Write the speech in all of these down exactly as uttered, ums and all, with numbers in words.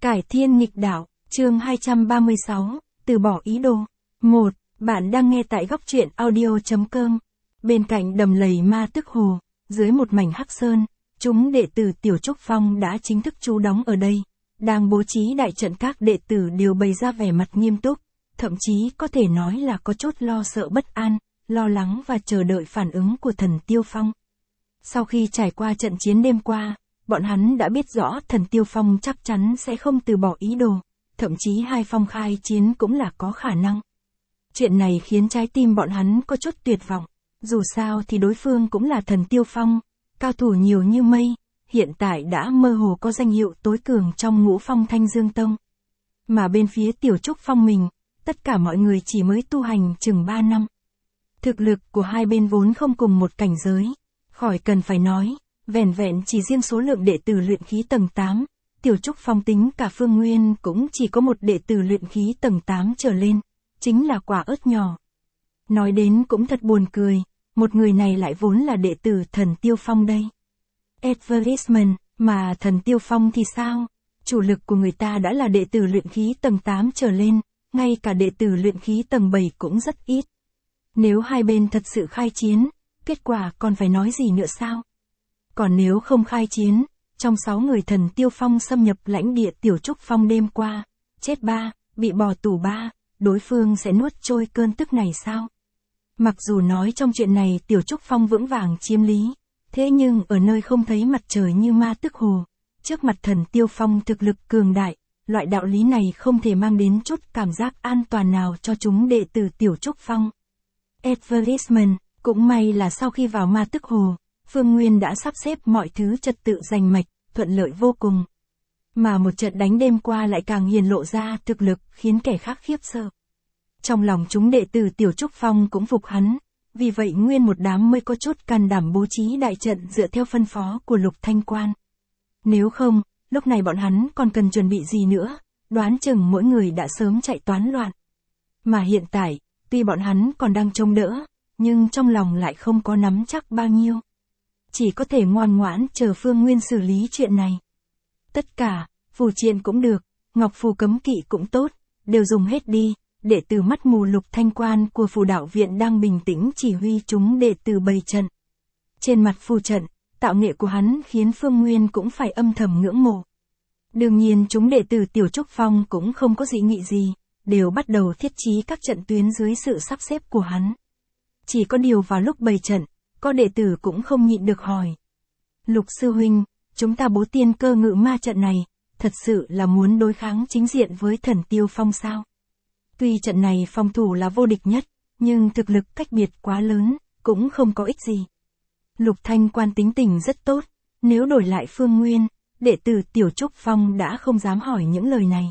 Cải thiên nghịch đạo, chương hai trăm ba mươi sáu, từ bỏ ý đồ. một. Bạn đang nghe tại góc truyện audio.com. Bên cạnh đầm lầy ma tức hồ, dưới một mảnh hắc sơn, chúng đệ tử Tiểu Trúc Phong đã chính thức trú đóng ở đây. Đang bố trí đại trận, các đệ tử đều bày ra vẻ mặt nghiêm túc, thậm chí có thể nói là có chút lo sợ bất an, lo lắng và chờ đợi phản ứng của Thần Tiêu Phong. Sau khi trải qua trận chiến đêm qua, bọn hắn đã biết rõ Thần Tiêu Phong chắc chắn sẽ không từ bỏ ý đồ, thậm chí hai phong khai chiến cũng là có khả năng. Chuyện này khiến trái tim bọn hắn có chút tuyệt vọng, dù sao thì đối phương cũng là Thần Tiêu Phong, cao thủ nhiều như mây, hiện tại đã mơ hồ có danh hiệu tối cường trong ngũ phong Thanh Dương Tông. Mà bên phía Tiểu Trúc Phong mình, tất cả mọi người chỉ mới tu hành chừng ba năm. Thực lực của hai bên vốn không cùng một cảnh giới, khỏi cần phải nói, vẻn vẹn chỉ riêng số lượng đệ tử luyện khí tầng tám, Tiểu Trúc Phong tính cả Phương Nguyên cũng chỉ có một đệ tử luyện khí tầng tám trở lên, chính là quả ớt nhỏ. Nói đến cũng thật buồn cười, một người này lại vốn là đệ tử Thần Tiêu Phong đây. Advertisement, mà Thần Tiêu Phong thì sao? Chủ lực của người ta đã là đệ tử luyện khí tầng tám trở lên, ngay cả đệ tử luyện khí tầng bảy cũng rất ít. Nếu hai bên thật sự khai chiến, kết quả còn phải nói gì nữa sao? Còn nếu không khai chiến, trong sáu người Thần Tiêu Phong xâm nhập lãnh địa Tiểu Trúc Phong đêm qua, chết ba, bị bỏ tù ba, đối phương sẽ nuốt trôi cơn tức này sao? Mặc dù nói trong chuyện này Tiểu Trúc Phong vững vàng chiếm lý, thế nhưng ở nơi không thấy mặt trời như ma tức hồ, trước mặt Thần Tiêu Phong thực lực cường đại, loại đạo lý này không thể mang đến chút cảm giác an toàn nào cho chúng đệ tử Tiểu Trúc Phong. Advertisement, cũng may là sau khi vào ma tức hồ, Phương Nguyên đã sắp xếp mọi thứ trật tự rành mạch, thuận lợi vô cùng. Mà một trận đánh đêm qua lại càng hiển lộ ra thực lực khiến kẻ khác khiếp sợ. Trong lòng chúng đệ tử Tiểu Trúc Phong cũng phục hắn, vì vậy nguyên một đám mới có chút can đảm bố trí đại trận dựa theo phân phó của Lục Thanh Quan. Nếu không, lúc này bọn hắn còn cần chuẩn bị gì nữa, đoán chừng mỗi người đã sớm chạy toán loạn. Mà hiện tại, tuy bọn hắn còn đang trông đỡ, nhưng trong lòng lại không có nắm chắc bao nhiêu. Chỉ có thể ngoan ngoãn chờ Phương Nguyên xử lý chuyện này. Tất cả, phù triện cũng được, ngọc phù cấm kỵ cũng tốt, đều dùng hết đi, đệ tử mắt mù Lục Thanh Quan của phù đạo viện đang bình tĩnh chỉ huy chúng đệ tử bày trận. Trên mặt phù trận, tạo nghệ của hắn khiến Phương Nguyên cũng phải âm thầm ngưỡng mộ. Đương nhiên chúng đệ tử Tiểu Trúc Phong cũng không có dị nghị gì, đều bắt đầu thiết trí các trận tuyến dưới sự sắp xếp của hắn. Chỉ có điều vào lúc bày trận, có đệ tử cũng không nhịn được hỏi. Lục sư huynh, chúng ta bố tiên cơ ngự ma trận này, thật sự là muốn đối kháng chính diện với Thần Tiêu Phong sao? Tuy trận này phòng thủ là vô địch nhất, nhưng thực lực cách biệt quá lớn, cũng không có ích gì. Lục Thanh Quan tính tình rất tốt, nếu đổi lại Phương Nguyên, đệ tử Tiểu Trúc Phong đã không dám hỏi những lời này.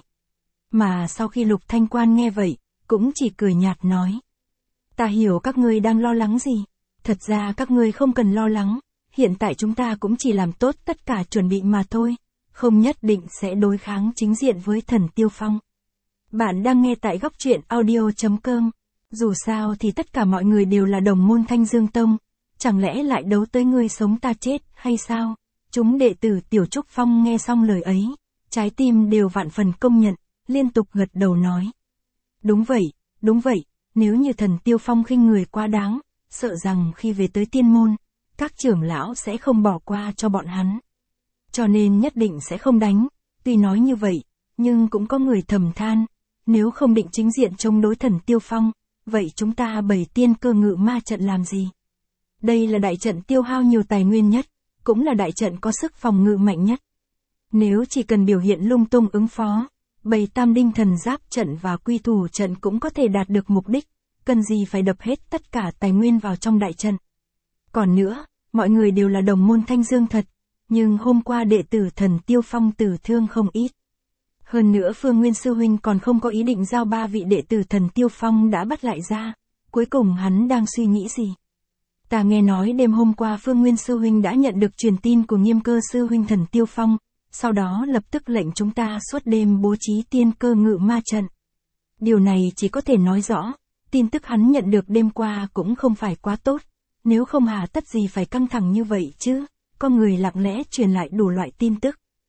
Mà sau khi Lục Thanh Quan nghe vậy, cũng chỉ cười nhạt nói. Ta hiểu các ngươi đang lo lắng gì, thật ra các ngươi không cần lo lắng, hiện tại chúng ta cũng chỉ làm tốt tất cả chuẩn bị mà thôi, không nhất định sẽ đối kháng chính diện với Thần Tiêu Phong. Bạn đang nghe tại góc truyện audio.com, dù sao thì tất cả mọi người đều là đồng môn Thanh Dương Tông, chẳng lẽ lại đấu tới ngươi sống ta chết hay sao? Chúng đệ tử Tiểu Trúc Phong nghe xong lời ấy, trái tim đều vạn phần công nhận, liên tục gật đầu nói. Đúng vậy, đúng vậy, nếu như Thần Tiêu Phong khinh người quá đáng, sợ rằng khi về tới tiên môn, các trưởng lão sẽ không bỏ qua cho bọn hắn. Cho nên nhất định sẽ không đánh, tuy nói như vậy, nhưng cũng có người thầm than, nếu không định chính diện chống đối Thần Tiêu Phong, vậy chúng ta bày tiên cơ ngự ma trận làm gì? Đây là đại trận tiêu hao nhiều tài nguyên nhất, cũng là đại trận có sức phòng ngự mạnh nhất. Nếu chỉ cần biểu hiện lung tung ứng phó, bày tam đinh thần giáp trận và quy thủ trận cũng có thể đạt được mục đích, cần gì phải đập hết tất cả tài nguyên vào trong đại trận. Còn nữa, mọi người đều là đồng môn Thanh Dương thật, nhưng hôm qua đệ tử Thần Tiêu Phong tử thương không ít. Hơn nữa Phương Nguyên sư huynh còn không có ý định giao ba vị đệ tử Thần Tiêu Phong đã bắt lại ra, cuối cùng hắn đang suy nghĩ gì? Ta nghe nói đêm hôm qua Phương Nguyên sư huynh đã nhận được truyền tin của Nghiêm Cơ sư huynh Thần Tiêu Phong, sau đó lập tức lệnh chúng ta suốt đêm bố trí tiên cơ ngự ma trận. Điều này chỉ có thể nói rõ, tin tức hắn nhận được đêm qua cũng không phải quá tốt, nếu không hà tất gì phải căng thẳng như vậy chứ, có người lặng lẽ truyền lại đủ loại tin tức.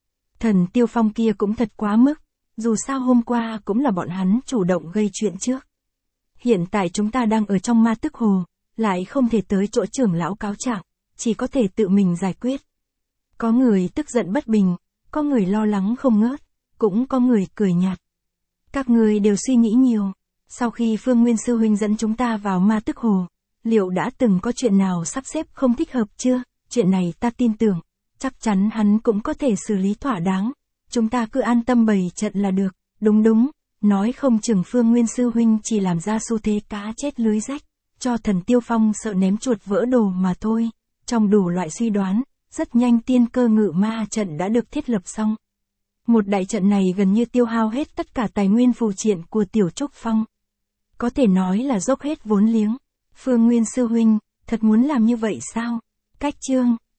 Thần Tiêu Phong kia cũng thật quá mức, dù sao hôm qua cũng là bọn hắn chủ động gây chuyện trước. Hiện tại chúng ta đang ở trong ma tức hồ, lại không thể tới chỗ trưởng lão cáo trạng, chỉ có thể tự mình giải quyết. Có người tức giận bất bình, có người lo lắng không ngớt, cũng có người cười nhạt. Các người đều suy nghĩ nhiều, sau khi Phương Nguyên Sư Huynh dẫn chúng ta vào ma tức hồ, liệu đã từng có chuyện nào sắp xếp không thích hợp chưa? Chuyện này ta tin tưởng, chắc chắn hắn cũng có thể xử lý thỏa đáng, chúng ta cứ an tâm bày trận là được. Đúng đúng, nói không chừng Phương Nguyên Sư Huynh chỉ làm ra xu thế cá chết lưới rách, cho Thần Tiêu Phong sợ ném chuột vỡ đồ mà thôi. Trong đủ loại suy đoán, rất nhanh tiên cơ ngự ma trận đã được thiết lập xong. Một đại trận này gần như tiêu hao hết tất cả tài nguyên phù triện của Tiểu Trúc Phong. Có thể nói là dốc hết vốn liếng. Phương Nguyên Sư Huynh, thật muốn làm như vậy sao? Cách chương